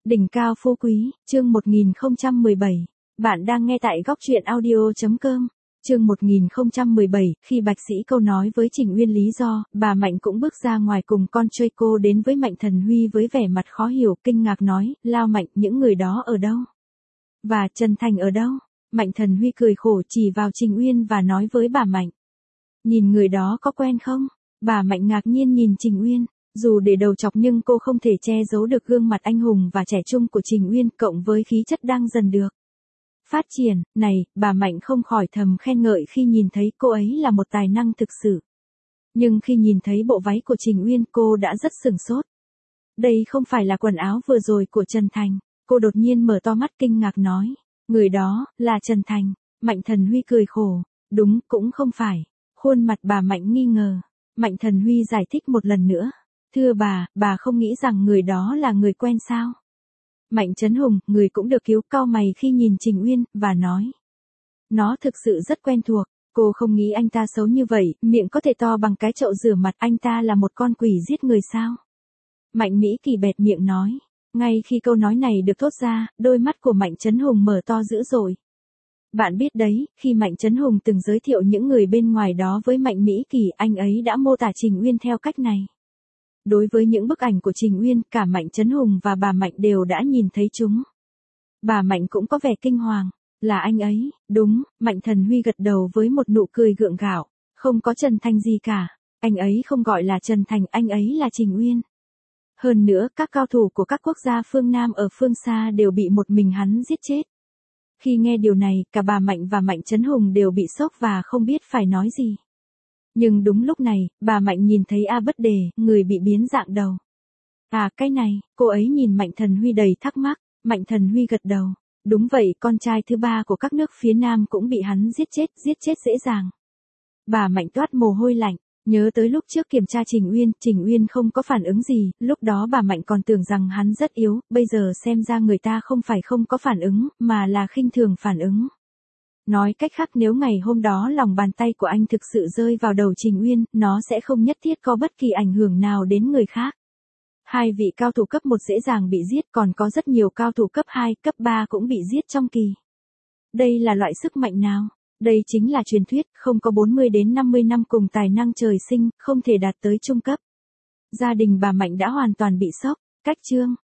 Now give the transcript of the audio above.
Đỉnh cao phú quý, chương 1017. Bạn đang nghe tại góc truyện audio.com. Chương 1017, khi Bạch Sĩ Câu nói với Trình Uyên lý do, bà Mạnh cũng bước ra ngoài cùng con trai cô đến với Mạnh Thần Huy với vẻ mặt khó hiểu, kinh ngạc nói, Lao Mạnh, những người đó ở đâu? Và Trần Thành ở đâu? Mạnh Thần Huy cười khổ chỉ vào Trình Uyên và nói với bà Mạnh. Nhìn người đó có quen không? Bà Mạnh ngạc nhiên nhìn Trình Uyên. Dù để đầu chọc nhưng cô không thể che giấu được gương mặt anh hùng và trẻ trung của Trình Uyên cộng với khí chất đang dần được phát triển, này, bà Mạnh không khỏi thầm khen ngợi khi nhìn thấy cô ấy là một tài năng thực sự. Nhưng khi nhìn thấy bộ váy của Trình Uyên cô đã rất sửng sốt. Đây không phải là quần áo vừa rồi của Trần Thành, cô đột nhiên mở to mắt kinh ngạc nói. Người đó, là Trần Thành. Mạnh Thần Huy cười khổ, đúng, cũng không phải. Khuôn mặt bà Mạnh nghi ngờ. Mạnh Thần Huy giải thích một lần nữa. Thưa bà không nghĩ rằng người đó là người quen sao? Mạnh Trấn Hùng, người cũng được cứu, cau mày khi nhìn Trình Uyên, và nói. Nó thực sự rất quen thuộc, cô không nghĩ anh ta xấu như vậy, miệng có thể to bằng cái chậu rửa mặt, anh ta là một con quỷ giết người sao? Mạnh Mỹ Kỳ bẹt miệng nói. Ngay khi câu nói này được thốt ra, đôi mắt của Mạnh Trấn Hùng mở to dữ dội. Bạn biết đấy, khi Mạnh Trấn Hùng từng giới thiệu những người bên ngoài đó với Mạnh Mỹ Kỳ, anh ấy đã mô tả Trình Uyên theo cách này. Đối với những bức ảnh của Trình Uyên, cả Mạnh Trấn Hùng và bà Mạnh đều đã nhìn thấy chúng. Bà Mạnh cũng có vẻ kinh hoàng. Là anh ấy, đúng, Mạnh Thần Huy gật đầu với một nụ cười gượng gạo. Không có Trần Thành gì cả. Anh ấy không gọi là Trần Thành, anh ấy là Trình Uyên. Hơn nữa, các cao thủ của các quốc gia phương Nam ở phương xa đều bị một mình hắn giết chết. Khi nghe điều này, cả bà Mạnh và Mạnh Trấn Hùng đều bị sốc và không biết phải nói gì. Nhưng đúng lúc này, bà Mạnh nhìn thấy A Bất Đề, người bị biến dạng đầu. À cái này, cô ấy nhìn Mạnh Thần Huy đầy thắc mắc, Mạnh Thần Huy gật đầu. Đúng vậy, con trai thứ ba của các nước phía Nam cũng bị hắn giết chết dễ dàng. Bà Mạnh toát mồ hôi lạnh, nhớ tới lúc trước kiểm tra Trình Uyên không có phản ứng gì, lúc đó bà Mạnh còn tưởng rằng hắn rất yếu, bây giờ xem ra người ta không phải không có phản ứng, mà là khinh thường phản ứng. Nói cách khác nếu ngày hôm đó lòng bàn tay của anh thực sự rơi vào đầu Trình Uyên, nó sẽ không nhất thiết có bất kỳ ảnh hưởng nào đến người khác. Hai vị cao thủ cấp 1 dễ dàng bị giết, còn có rất nhiều cao thủ cấp 2, cấp 3 cũng bị giết trong kỳ. Đây là loại sức mạnh nào? Đây chính là truyền thuyết, không có 40 đến 50 năm cùng tài năng trời sinh, không thể đạt tới trung cấp. Gia đình bà Mạnh đã hoàn toàn bị sốc. Cách chương